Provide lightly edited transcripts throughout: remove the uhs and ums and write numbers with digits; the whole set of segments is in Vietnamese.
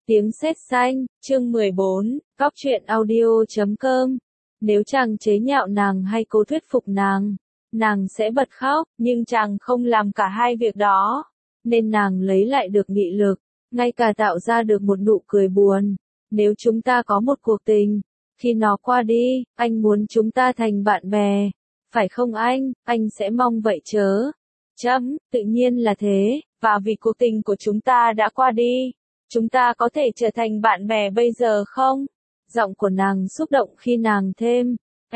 Tiếng sét xanh, chương 14, góc truyện audio.com. Nếu chàng chế nhạo nàng hay cố thuyết phục nàng sẽ bật khóc, nhưng chàng không làm cả hai việc đó, nên nàng lấy lại được nghị lực, ngay cả tạo ra được một nụ cười buồn. Nếu chúng ta có một cuộc tình, khi nó qua đi, anh muốn chúng ta thành bạn bè, phải không anh sẽ mong vậy chớ. Tự nhiên là thế, và vì cuộc tình của chúng ta đã qua đi, chúng ta có thể trở thành bạn bè bây giờ không? Giọng của nàng xúc động khi nàng thêm,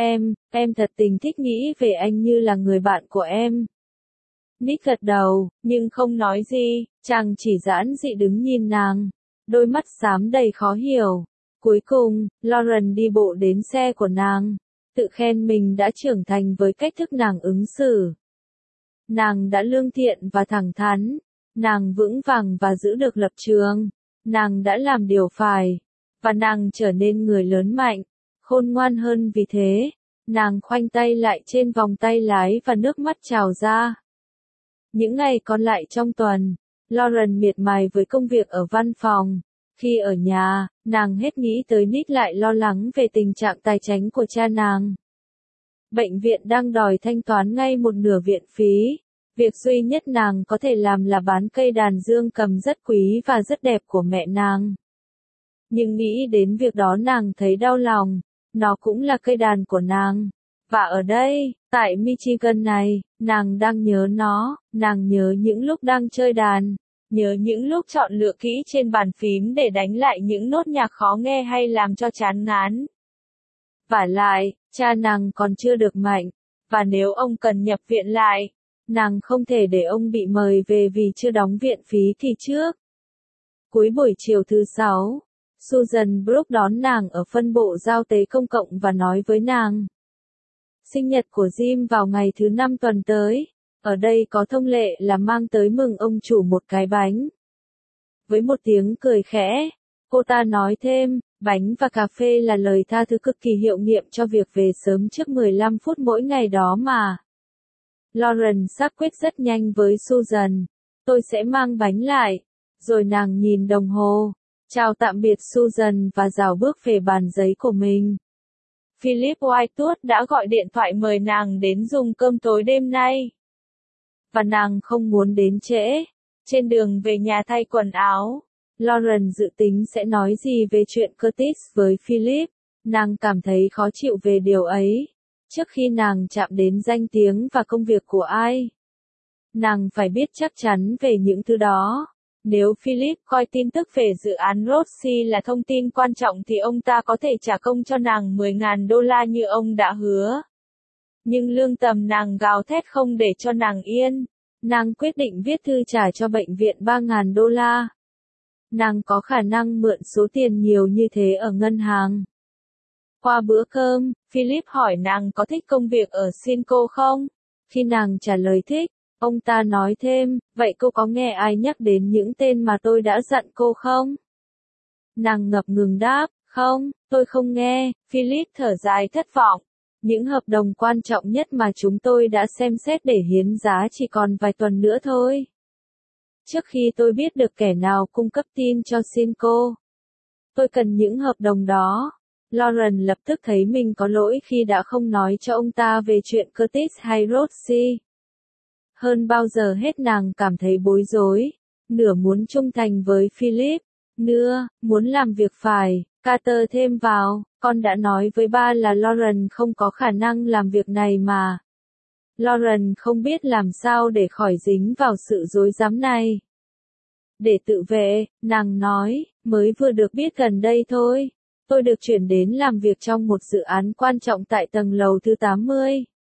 em thật tình thích nghĩ về anh như là người bạn của em. Nick gật đầu, nhưng không nói gì, chàng chỉ giãn dị đứng nhìn nàng, đôi mắt xám đầy khó hiểu. Cuối cùng, Lauren đi bộ đến xe của nàng, tự khen mình đã trưởng thành với cách thức nàng ứng xử. Nàng đã lương thiện và thẳng thắn, nàng vững vàng và giữ được lập trường, nàng đã làm điều phải, và nàng trở nên người lớn mạnh, khôn ngoan hơn vì thế. Nàng khoanh tay lại trên vòng tay lái và nước mắt trào ra. Những ngày còn lại trong tuần, Lauren miệt mài với công việc ở văn phòng. Khi ở nhà, nàng hết nghĩ tới Nick, lại lo lắng về tình trạng tài chính của cha nàng. Bệnh viện đang đòi thanh toán ngay một nửa viện phí. Việc duy nhất nàng có thể làm là bán cây đàn dương cầm rất quý và rất đẹp của mẹ nàng. Nhưng nghĩ đến việc đó nàng thấy đau lòng, nó cũng là cây đàn của nàng. Và ở đây, tại Michigan này, nàng đang nhớ nó, nàng nhớ những lúc đang chơi đàn, nhớ những lúc chọn lựa kỹ trên bàn phím để đánh lại những nốt nhạc khó nghe hay làm cho chán ngán. Vả lại, cha nàng còn chưa được mạnh, và nếu ông cần nhập viện lại, nàng không thể để ông bị mời về vì chưa đóng viện phí thì trước. Cuối buổi chiều thứ 6, Susan Brooke đón nàng ở phân bộ giao tế công cộng và nói với nàng. Sinh nhật của Jim vào ngày thứ 5 tuần tới, ở đây có thông lệ là mang tới mừng ông chủ một cái bánh. Với một tiếng cười khẽ, cô ta nói thêm, bánh và cà phê là lời tha thứ cực kỳ hiệu nghiệm cho việc về sớm trước 15 phút mỗi ngày đó mà. Lauren xác quyết rất nhanh với Susan, tôi sẽ mang bánh lại, rồi nàng nhìn đồng hồ, chào tạm biệt Susan và rảo bước về bàn giấy của mình. Philip Whitewood đã gọi điện thoại mời nàng đến dùng cơm tối đêm nay. Và nàng không muốn đến trễ. Trên đường về nhà thay quần áo, Lauren dự tính sẽ nói gì về chuyện Curtis với Philip. Nàng cảm thấy khó chịu về điều ấy. Trước khi nàng chạm đến danh tiếng và công việc của ai, nàng phải biết chắc chắn về những thứ đó. Nếu Philip coi tin tức về dự án Rothschild là thông tin quan trọng thì ông ta có thể trả công cho nàng $10.000 như ông đã hứa. Nhưng lương tâm nàng gào thét không để cho nàng yên. Nàng quyết định viết thư trả cho bệnh viện $3.000. Nàng có khả năng mượn số tiền nhiều như thế ở ngân hàng. Qua bữa cơm, Philip hỏi nàng có thích công việc ở Cinco không? Khi nàng trả lời thích, ông ta nói thêm, vậy cô có nghe ai nhắc đến những tên mà tôi đã dặn cô không? Nàng ngập ngừng đáp, không, tôi không nghe. Philip thở dài thất vọng. Những hợp đồng quan trọng nhất mà chúng tôi đã xem xét để hiến giá chỉ còn vài tuần nữa thôi. Trước khi tôi biết được kẻ nào cung cấp tin cho Cinco, tôi cần những hợp đồng đó. Lauren lập tức thấy mình có lỗi khi đã không nói cho ông ta về chuyện Curtis hay Rothschild. Hơn bao giờ hết nàng cảm thấy bối rối, nửa muốn trung thành với Philip, nửa muốn làm việc phải. Carter thêm vào, con đã nói với ba là Lauren không có khả năng làm việc này mà. Lauren không biết làm sao để khỏi dính vào sự rối rắm này. Để tự vệ, nàng nói, mới vừa được biết gần đây thôi. Tôi được chuyển đến làm việc trong một dự án quan trọng tại tầng lầu thứ 80.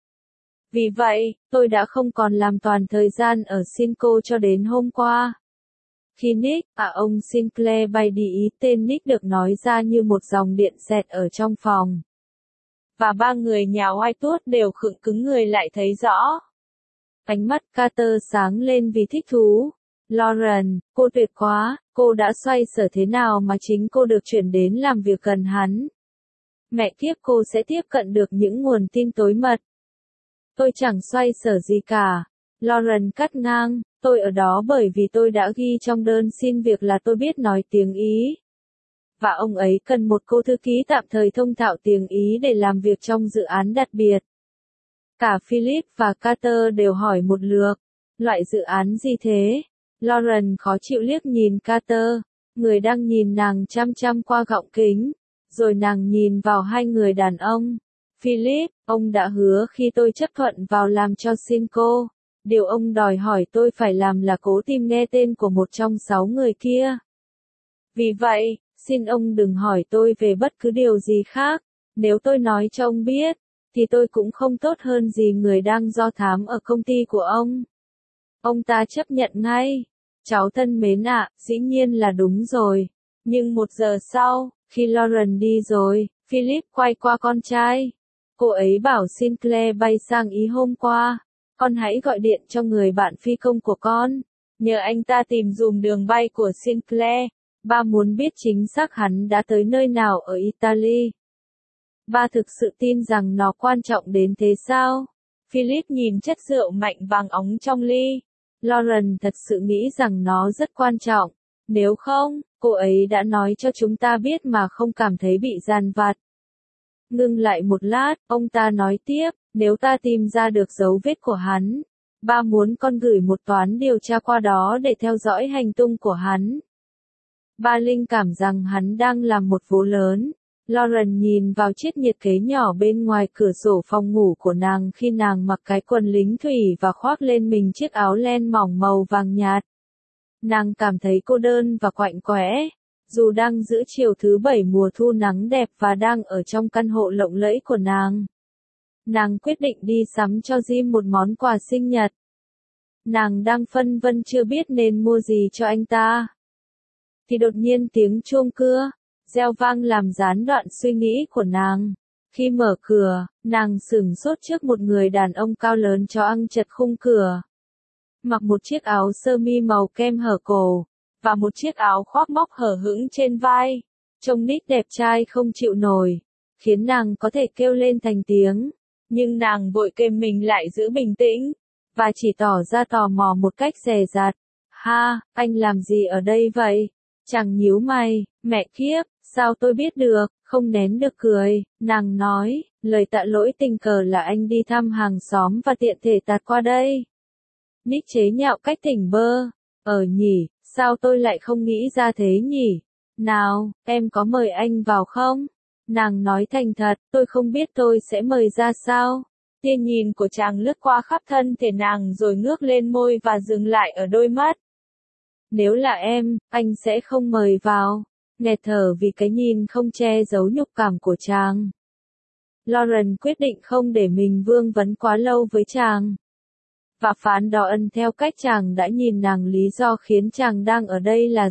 Vì vậy, tôi đã không còn làm toàn thời gian ở Cinco cho đến hôm qua. Khi Nick, ông Sinclair bay đi, tên Nick được nói ra như một dòng điện xẹt ở trong phòng. Và ba người nhà Whitewood đều khựng cứng người lại thấy rõ. Ánh mắt Carter sáng lên vì thích thú. Lauren, cô tuyệt quá, cô đã xoay sở thế nào mà chính cô được chuyển đến làm việc gần hắn. Mẹ kiếp, cô sẽ tiếp cận được những nguồn tin tối mật. Tôi chẳng xoay sở gì cả. Lauren cắt ngang, tôi ở đó bởi vì tôi đã ghi trong đơn xin việc là tôi biết nói tiếng Ý. và ông ấy cần một cô thư ký tạm thời thông thạo tiếng Ý để làm việc trong dự án đặc biệt. Cả Philip và Carter đều hỏi một lượt, loại dự án gì thế? Lauren khó chịu liếc nhìn Carter, người đang nhìn nàng chăm chăm qua gọng kính, rồi nàng nhìn vào hai người đàn ông. Philip, ông đã hứa khi tôi chấp thuận vào làm cho Cinco, điều ông đòi hỏi tôi phải làm là cố tìm nghe tên của một trong 6 người kia. Vì vậy, xin ông đừng hỏi tôi về bất cứ điều gì khác, nếu tôi nói cho ông biết, thì tôi cũng không tốt hơn gì người đang do thám ở công ty của ông. Ông ta chấp nhận ngay. Cháu thân mến ạ, dĩ nhiên là đúng rồi. Nhưng 1 giờ sau, khi Lauren đi rồi, Philip quay qua con trai. Cô ấy bảo Sinclair bay sang Ý hôm qua. Con hãy gọi điện cho người bạn phi công của con. Nhờ anh ta tìm dùm đường bay của Sinclair. Ba muốn biết chính xác hắn đã tới nơi nào ở Italy. Ba thực sự tin rằng nó quan trọng đến thế sao? Philip nhìn chất rượu mạnh vàng óng trong ly. Lauren thật sự nghĩ rằng nó rất quan trọng. Nếu không, cô ấy đã nói cho chúng ta biết mà không cảm thấy bị dằn vặt. Ngưng lại một lát, ông ta nói tiếp, nếu ta tìm ra được dấu vết của hắn, ba muốn con gửi một toán điều tra qua đó để theo dõi hành tung của hắn. Ba linh cảm rằng hắn đang làm một vố lớn. Lauren nhìn vào chiếc nhiệt kế nhỏ bên ngoài cửa sổ phòng ngủ của nàng khi nàng mặc cái quần lính thủy và khoác lên mình chiếc áo len mỏng màu vàng nhạt. Nàng cảm thấy cô đơn và quạnh quẽ, dù đang giữa chiều thứ 7 mùa thu nắng đẹp và đang ở trong căn hộ lộng lẫy của nàng. Nàng quyết định đi sắm cho Jim một món quà sinh nhật. Nàng đang phân vân chưa biết nên mua gì cho anh ta. Thì đột nhiên tiếng chuông cưa reo vang làm gián đoạn suy nghĩ của nàng. Khi mở cửa, nàng sửng sốt trước một người đàn ông cao lớn chó ăn chật khung cửa. Mặc một chiếc áo sơ mi màu kem hở cổ, và một chiếc áo khoác móc hở hững trên vai. Trông Nick đẹp trai không chịu nổi, khiến nàng có thể kêu lên thành tiếng. Nhưng nàng vội kềm mình lại giữ bình tĩnh, và chỉ tỏ ra tò mò một cách dè dặt. Ha, anh làm gì ở đây vậy? Chàng nhíu mày, mẹ kiếp, sao tôi biết được, không nén được cười, nàng nói, lời tạ lỗi tình cờ là anh đi thăm hàng xóm và tiện thể tạt qua đây. Nick chế nhạo cách tỉnh bơ, nhỉ, sao tôi lại không nghĩ ra thế nhỉ? Nào, em có mời anh vào không? Nàng nói thành thật, tôi không biết tôi sẽ mời ra sao. Tia nhìn của chàng lướt qua khắp thân thể nàng rồi ngước lên môi và dừng lại ở đôi mắt. Nếu là em, anh sẽ không mời vào. Nghẹt thở vì cái nhìn không che giấu nhục cảm của chàng. Lauren quyết định không để mình vương vấn quá lâu với chàng. Và phán đoán theo cách chàng đã nhìn nàng lý do khiến chàng đang ở đây là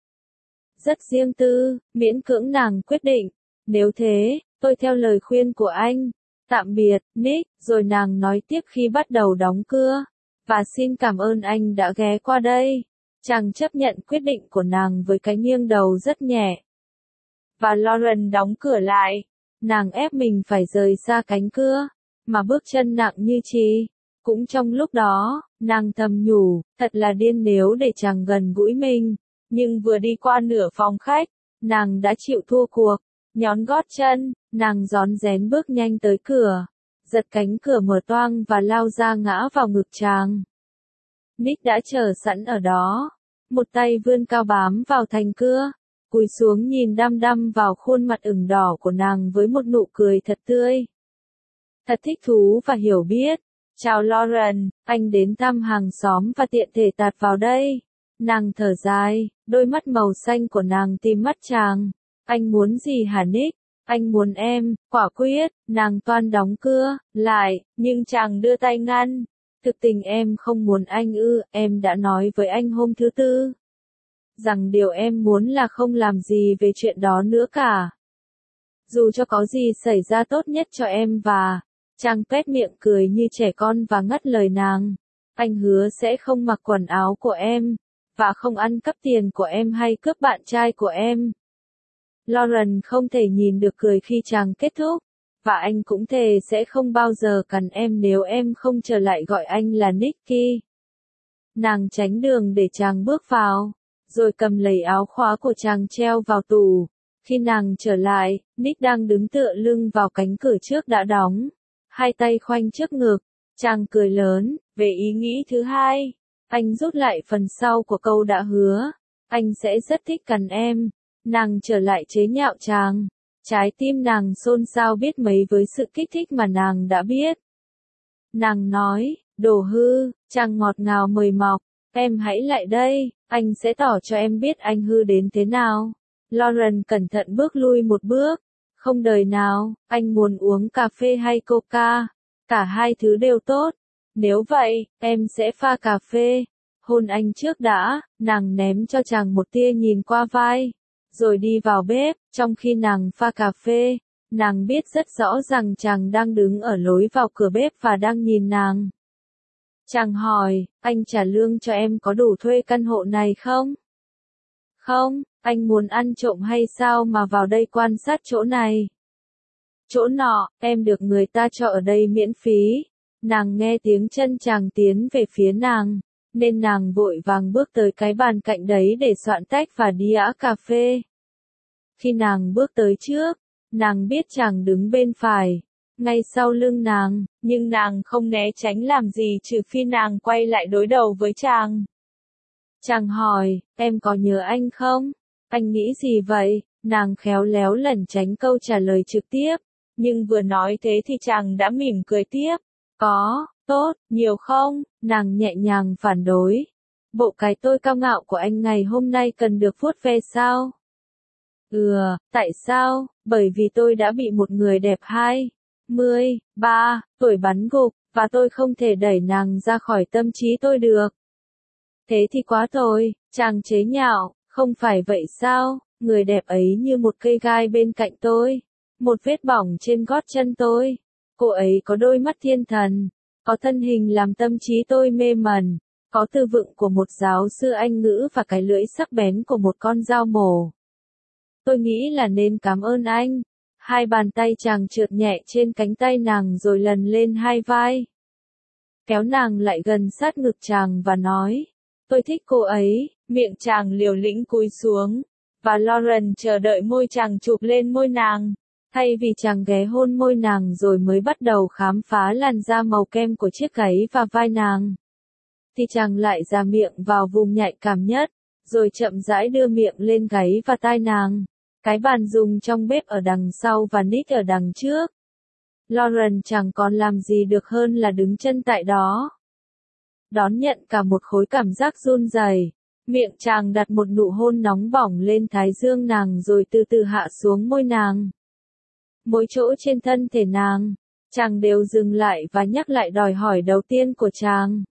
rất riêng tư, miễn cưỡng nàng quyết định. Nếu thế, tôi theo lời khuyên của anh. Tạm biệt, Nick, rồi nàng nói tiếp khi bắt đầu đóng cửa. Và xin cảm ơn anh đã ghé qua đây. Chàng chấp nhận quyết định của nàng với cái nghiêng đầu rất nhẹ. Và Lauren đóng cửa lại. Nàng ép mình phải rời xa cánh cửa, mà bước chân nặng như chì. Cũng trong lúc đó, nàng thầm nhủ, thật là điên nếu để chàng gần gũi mình. Nhưng vừa đi qua nửa phòng khách, nàng đã chịu thua cuộc. Nhón gót chân, nàng rón rén bước nhanh tới cửa. Giật cánh cửa mở toang và lao ra ngã vào ngực chàng. Nick đã chờ sẵn ở đó. Một tay vươn cao bám vào thành cửa, cúi xuống nhìn đăm đăm vào khuôn mặt ửng đỏ của nàng với một nụ cười thật tươi. Thật thích thú và hiểu biết. Chào Lauren, anh đến thăm hàng xóm và tiện thể tạt vào đây. Nàng thở dài, đôi mắt màu xanh của nàng tìm mắt chàng. Anh muốn gì hả Nick? Anh muốn em, quả quyết, nàng toan đóng cửa lại, nhưng chàng đưa tay ngăn. Thực tình em không muốn anh ư, em đã nói với anh hôm thứ Tư. Rằng điều em muốn là không làm gì về chuyện đó nữa cả. Dù cho có gì xảy ra tốt nhất cho em và... Chàng tuét miệng cười như trẻ con và ngắt lời nàng. Anh hứa sẽ không mặc quần áo của em, và không ăn cắp tiền của em hay cướp bạn trai của em. Lauren không thể nhìn được cười khi chàng kết thúc, và anh cũng thề sẽ không bao giờ cằn em nếu em không trở lại gọi anh là Nicky. Nàng tránh đường để chàng bước vào, rồi cầm lấy áo khóa của chàng treo vào tủ. Khi nàng trở lại, Nick đang đứng tựa lưng vào cánh cửa trước đã đóng, hai tay khoanh trước ngực, chàng cười lớn, về ý nghĩ thứ hai. Anh rút lại phần sau của câu đã hứa, anh sẽ rất thích cằn em. Nàng trở lại chế nhạo chàng, trái tim nàng xôn xao biết mấy với sự kích thích mà nàng đã biết. Nàng nói, đồ hư, chàng ngọt ngào mời mọc, em hãy lại đây, anh sẽ tỏ cho em biết anh hư đến thế nào. Lauren cẩn thận bước lui một bước, không đời nào, anh muốn uống cà phê hay coca, cả hai thứ đều tốt. Nếu vậy, em sẽ pha cà phê. Hôn anh trước đã, nàng ném cho chàng một tia nhìn qua vai, rồi đi vào bếp, trong khi nàng pha cà phê, nàng biết rất rõ rằng chàng đang đứng ở lối vào cửa bếp và đang nhìn nàng. Chàng hỏi, anh trả lương cho em có đủ thuê căn hộ này không? Không, anh muốn ăn trộm hay sao mà vào đây quan sát chỗ này? Chỗ nọ, em được người ta cho ở đây miễn phí. Nàng nghe tiếng chân chàng tiến về phía nàng, nên nàng vội vàng bước tới cái bàn cạnh đấy để soạn tách và đĩa cà phê. Khi nàng bước tới trước, nàng biết chàng đứng bên phải, ngay sau lưng nàng, nhưng nàng không né tránh làm gì trừ phi nàng quay lại đối đầu với chàng. Chàng hỏi, em có nhớ anh không? Anh nghĩ gì vậy? Nàng khéo léo lẩn tránh câu trả lời trực tiếp, nhưng vừa nói thế thì chàng đã mỉm cười tiếp. Có, tốt, nhiều không? Nàng nhẹ nhàng phản đối. Bộ cái tôi cao ngạo của anh ngày hôm nay cần được vuốt ve sao? Tại sao? Bởi vì tôi đã bị một người đẹp 23 tuổi bắn gục, và tôi không thể đẩy nàng ra khỏi tâm trí tôi được. Thế thì quá tồi, chàng chế nhạo, không phải vậy sao? Người đẹp ấy như một cây gai bên cạnh tôi, một vết bỏng trên gót chân tôi. Cô ấy có đôi mắt thiên thần, có thân hình làm tâm trí tôi mê mẩn, có tư vựng của một giáo sư Anh ngữ và cái lưỡi sắc bén của một con dao mổ. Tôi nghĩ là nên cảm ơn anh. Hai bàn tay chàng trượt nhẹ trên cánh tay nàng rồi lần lên hai vai. Kéo nàng lại gần sát ngực chàng và nói, tôi thích cô ấy. Miệng chàng liều lĩnh cúi xuống, và Lauren chờ đợi môi chàng chụp lên môi nàng. Thay vì chàng ghé hôn môi nàng rồi mới bắt đầu khám phá làn da màu kem của chiếc gáy và vai nàng, thì chàng lại già miệng vào vùng nhạy cảm nhất, rồi chậm rãi đưa miệng lên gáy và tai nàng. Cái bàn dùng trong bếp ở đằng sau và Nick ở đằng trước. Lauren chẳng còn làm gì được hơn là đứng chân tại đó, đón nhận cả một khối cảm giác run rẩy. Miệng chàng đặt một nụ hôn nóng bỏng lên thái dương nàng rồi từ từ hạ xuống môi nàng. Mỗi chỗ trên thân thể nàng, chàng đều dừng lại và nhắc lại đòi hỏi đầu tiên của chàng.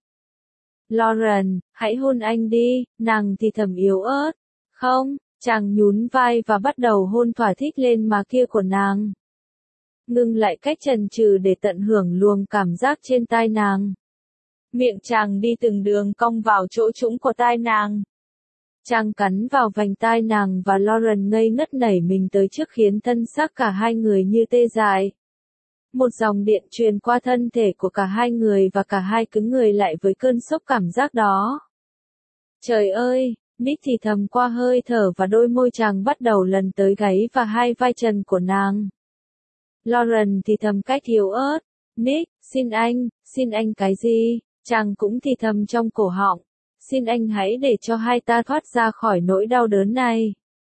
Lauren, hãy hôn anh đi, nàng thì thầm yếu ớt. Không, chàng nhún vai và bắt đầu hôn thỏa thích lên má kia của nàng. Ngưng lại cách chần chừ để tận hưởng luồng cảm giác trên tai nàng. Miệng chàng đi từng đường cong vào chỗ trũng của tai nàng. Chàng cắn vào vành tai nàng và Lauren ngây ngất nảy mình tới trước khiến thân xác cả hai người như tê dại. Một dòng điện truyền qua thân thể của cả hai người và cả hai cứng người lại với cơn sốc cảm giác đó. Trời ơi, Nick thì thầm qua hơi thở và đôi môi chàng bắt đầu lần tới gáy và hai vai trần của nàng. Lauren thì thầm cách yếu ớt, Nick, xin anh cái gì? Chàng cũng thì thầm trong cổ họng, xin anh hãy để cho hai ta thoát ra khỏi nỗi đau đớn này.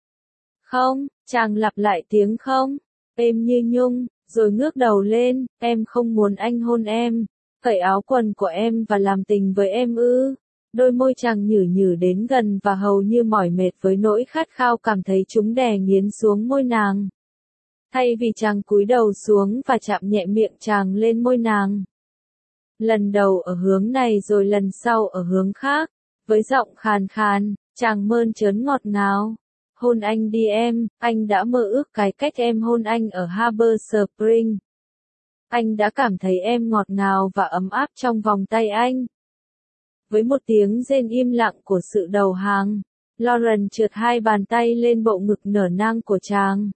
Không, chàng lặp lại tiếng không, êm như nhung, rồi ngước đầu lên, em không muốn anh hôn em, cởi áo quần của em và làm tình với em ư? Đôi môi chàng nhử nhử đến gần và hầu như mỏi mệt với nỗi khát khao cảm thấy chúng đè nghiến xuống môi nàng. Thay vì chàng cúi đầu xuống và chạm nhẹ miệng chàng lên môi nàng. Lần đầu ở hướng này rồi lần sau ở hướng khác, với giọng khàn khàn, chàng mơn trớn ngọt ngào. Hôn anh đi em, anh đã mơ ước cái cách em hôn anh ở Harbor Spring. Anh đã cảm thấy em ngọt ngào và ấm áp trong vòng tay anh. Với một tiếng rên im lặng của sự đầu hàng, Lauren trượt hai bàn tay lên bộ ngực nở nang của chàng.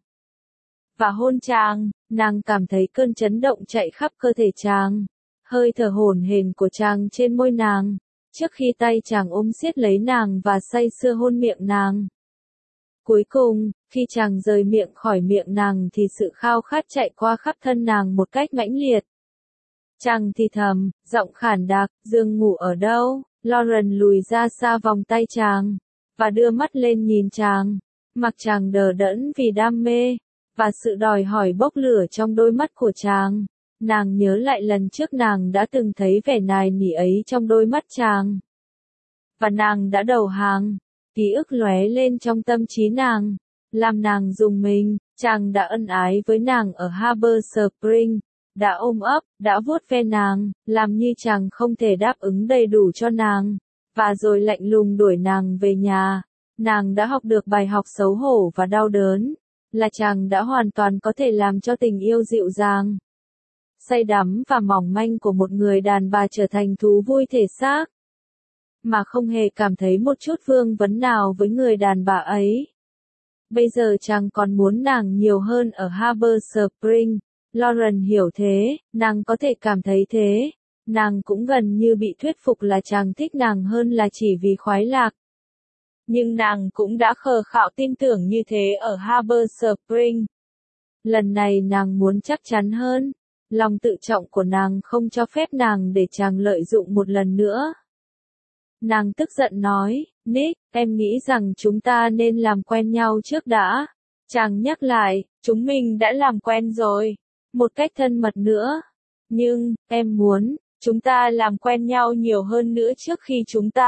Và hôn chàng, nàng cảm thấy cơn chấn động chạy khắp cơ thể chàng. Hơi thở hổn hển của chàng trên môi nàng, trước khi tay chàng ôm siết lấy nàng và say sưa hôn miệng nàng. Cuối cùng, khi chàng rời miệng khỏi miệng nàng thì sự khao khát chạy qua khắp thân nàng một cách mãnh liệt. Chàng thì thầm, giọng khản đặc, giường ngủ ở đâu? Lauren lùi ra xa vòng tay chàng, và đưa mắt lên nhìn chàng. Mặt chàng đờ đẫn vì đam mê, và sự đòi hỏi bốc lửa trong đôi mắt của chàng. Nàng nhớ lại lần trước nàng đã từng thấy vẻ nài nỉ ấy trong đôi mắt chàng. Và nàng đã đầu hàng. Ký ức lóe lên trong tâm trí nàng, làm nàng rùng mình. Chàng đã ân ái với nàng ở Harbor Spring, đã ôm ấp, đã vuốt ve nàng, làm như chàng không thể đáp ứng đầy đủ cho nàng, và rồi lạnh lùng đuổi nàng về nhà. Nàng đã học được bài học xấu hổ và đau đớn, là chàng đã hoàn toàn có thể làm cho tình yêu dịu dàng, say đắm và mỏng manh của một người đàn bà trở thành thú vui thể xác, mà không hề cảm thấy một chút vương vấn nào với người đàn bà ấy. Bây giờ chàng còn muốn nàng nhiều hơn ở Harbor Spring. Lauren hiểu thế, nàng có thể cảm thấy thế. Nàng cũng gần như bị thuyết phục là chàng thích nàng hơn là chỉ vì khoái lạc. Nhưng nàng cũng đã khờ khạo tin tưởng như thế ở Harbor Spring. Lần này nàng muốn chắc chắn hơn. Lòng tự trọng của nàng không cho phép nàng để chàng lợi dụng một lần nữa. Nàng tức giận nói, Nick, em nghĩ rằng chúng ta nên làm quen nhau trước đã. Chàng nhắc lại, chúng mình đã làm quen rồi, một cách thân mật nữa. Nhưng, em muốn, chúng ta làm quen nhau nhiều hơn nữa trước khi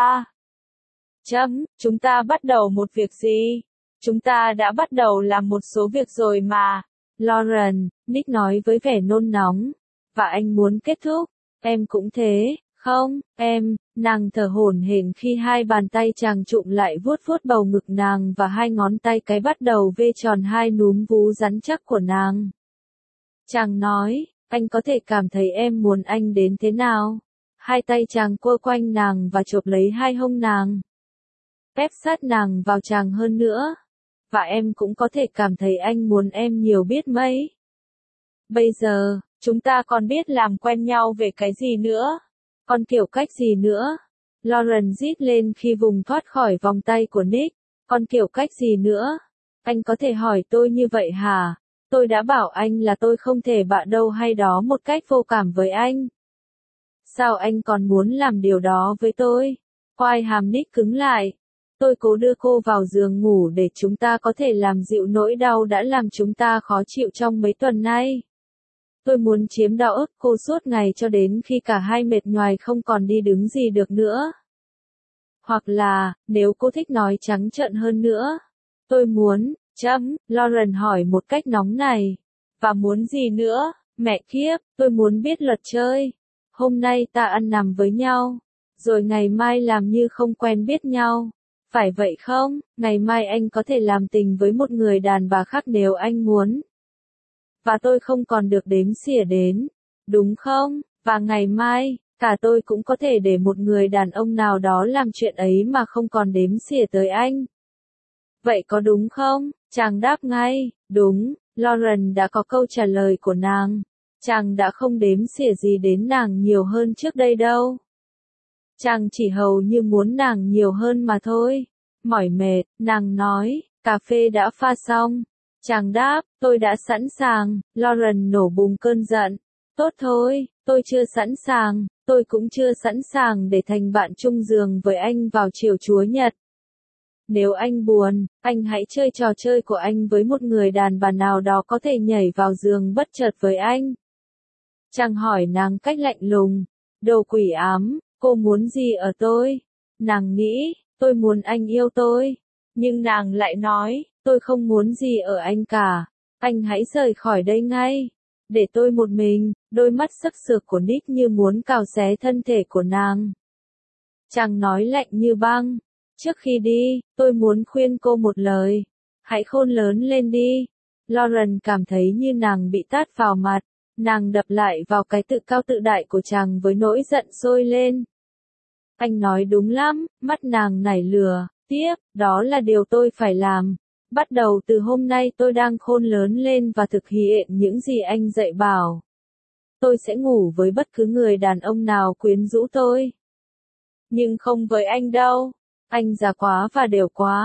chúng ta bắt đầu một việc gì? Chúng ta đã bắt đầu làm một số việc rồi mà. Lauren, Nick nói với vẻ nôn nóng. Và anh muốn kết thúc. Em cũng thế, không, em, nàng thở hổn hển khi hai bàn tay chàng chụm lại vuốt vuốt bầu ngực nàng và hai ngón tay cái bắt đầu vê tròn hai núm vú rắn chắc của nàng. Chàng nói, anh có thể cảm thấy em muốn anh đến thế nào. Hai tay chàng quơ quanh nàng và chộp lấy hai hông nàng, ép sát nàng vào chàng hơn nữa. Và em cũng có thể cảm thấy anh muốn em nhiều biết mấy. Bây giờ, chúng ta còn biết làm quen nhau về cái gì nữa? Còn kiểu cách gì nữa? Lauren rít lên khi vùng thoát khỏi vòng tay của Nick. Còn kiểu cách gì nữa? Anh có thể hỏi tôi như vậy hả? Tôi đã bảo anh là tôi không thể bạ đâu hay đó một cách vô cảm với anh. Sao anh còn muốn làm điều đó với tôi? Quai hàm Nick cứng lại. Tôi cố đưa cô vào giường ngủ để chúng ta có thể làm dịu nỗi đau đã làm chúng ta khó chịu trong mấy tuần nay. Tôi muốn chiếm đạo ức cô suốt ngày cho đến khi cả hai mệt nhoài không còn đi đứng gì được nữa. Hoặc là, nếu cô thích nói trắng trợn hơn nữa, tôi muốn, Lauren hỏi một cách nóng này. Và muốn gì nữa, mẹ kiếp, tôi muốn biết luật chơi. Hôm nay ta ăn nằm với nhau, rồi ngày mai làm như không quen biết nhau. Phải vậy không? Ngày mai anh có thể làm tình với một người đàn bà khác nếu anh muốn. Và tôi không còn được đếm xỉa đến, đúng không? Và ngày mai, cả tôi cũng có thể để một người đàn ông nào đó làm chuyện ấy mà không còn đếm xỉa tới anh. Vậy có đúng không? Chàng đáp ngay, đúng, Lauren đã có câu trả lời của nàng. Chàng đã không đếm xỉa gì đến nàng nhiều hơn trước đây đâu. Chàng chỉ hầu như muốn nàng nhiều hơn mà thôi. Mỏi mệt, nàng nói, cà phê đã pha xong. Chàng đáp, tôi đã sẵn sàng. Lauren nổ bùng cơn giận. Tốt thôi, tôi chưa sẵn sàng, tôi cũng chưa sẵn sàng để thành bạn chung giường với anh vào chiều Chúa Nhật. Nếu anh buồn, anh hãy chơi trò chơi của anh với một người đàn bà nào đó có thể nhảy vào giường bất chợt với anh. Chàng hỏi nàng cách lạnh lùng. Đồ quỷ ám, cô muốn gì ở tôi? Nàng nghĩ, tôi muốn anh yêu tôi. Nhưng nàng lại nói, tôi không muốn gì ở anh cả. Anh hãy rời khỏi đây ngay. Để tôi một mình. Đôi mắt sắc sược của Nick như muốn cào xé thân thể của nàng. Chàng nói lạnh như băng. Trước khi đi, tôi muốn khuyên cô một lời. Hãy khôn lớn lên đi. Lauren cảm thấy như nàng bị tát vào mặt. Nàng đập lại vào cái tự cao tự đại của chàng với nỗi giận sôi lên. Anh nói đúng lắm, mắt nàng nảy lửa. Tiếp, đó là điều tôi phải làm. Bắt đầu từ hôm nay tôi đang khôn lớn lên và thực hiện những gì anh dạy bảo. Tôi sẽ ngủ với bất cứ người đàn ông nào quyến rũ tôi. Nhưng không với anh đâu. Anh già quá và đều quá.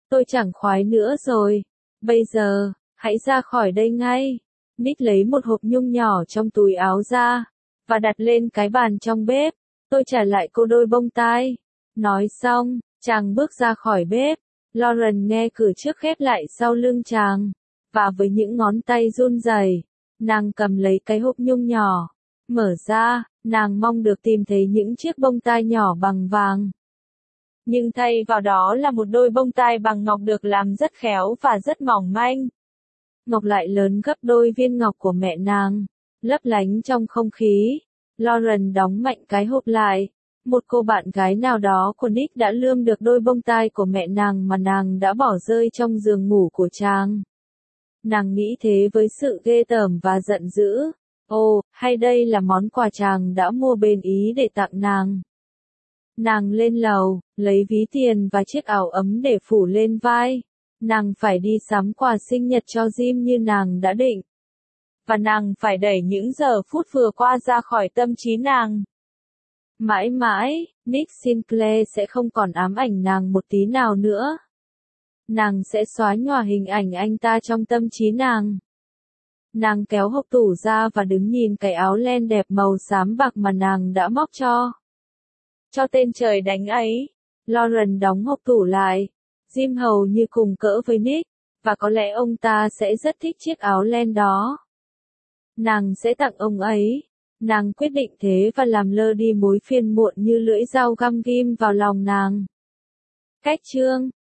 Tôi chẳng khoái nữa rồi. Bây giờ, hãy ra khỏi đây ngay. Nick lấy một hộp nhung nhỏ trong túi áo ra, và đặt lên cái bàn trong bếp. Tôi trả lại cô đôi bông tai. Nói xong, chàng bước ra khỏi bếp. Lauren nghe cửa trước khép lại sau lưng chàng. Và với những ngón tay run rẩy, nàng cầm lấy cái hộp nhung nhỏ. Mở ra, nàng mong được tìm thấy những chiếc bông tai nhỏ bằng vàng. Nhưng thay vào đó là một đôi bông tai bằng ngọc được làm rất khéo và rất mỏng manh. Ngọc lại lớn gấp đôi viên ngọc của mẹ nàng, lấp lánh trong không khí. Lauren đóng mạnh cái hộp lại. Một cô bạn gái nào đó của Nick đã lượm được đôi bông tai của mẹ nàng mà nàng đã bỏ rơi trong giường ngủ của chàng. Nàng nghĩ thế với sự ghê tởm và giận dữ. Ồ, hay đây là món quà chàng đã mua bên Ý để tặng nàng. Nàng lên lầu, lấy ví tiền và chiếc áo ấm để phủ lên vai. Nàng phải đi sắm quà sinh nhật cho Jim như nàng đã định. Và nàng phải đẩy những giờ phút vừa qua ra khỏi tâm trí nàng. Mãi mãi, Nick Sinclair sẽ không còn ám ảnh nàng một tí nào nữa. Nàng sẽ xóa nhòa hình ảnh anh ta trong tâm trí nàng. Nàng kéo hộp tủ ra và đứng nhìn cái áo len đẹp màu xám bạc mà nàng đã móc cho tên trời đánh ấy. Lauren đóng hộp tủ lại. Jim hầu như cùng cỡ với Nick, và có lẽ ông ta sẽ rất thích chiếc áo len đó. Nàng sẽ tặng ông ấy. Nàng quyết định thế và làm lơ đi mối phiền muộn như lưỡi dao găm ghim vào lòng nàng. Cách chương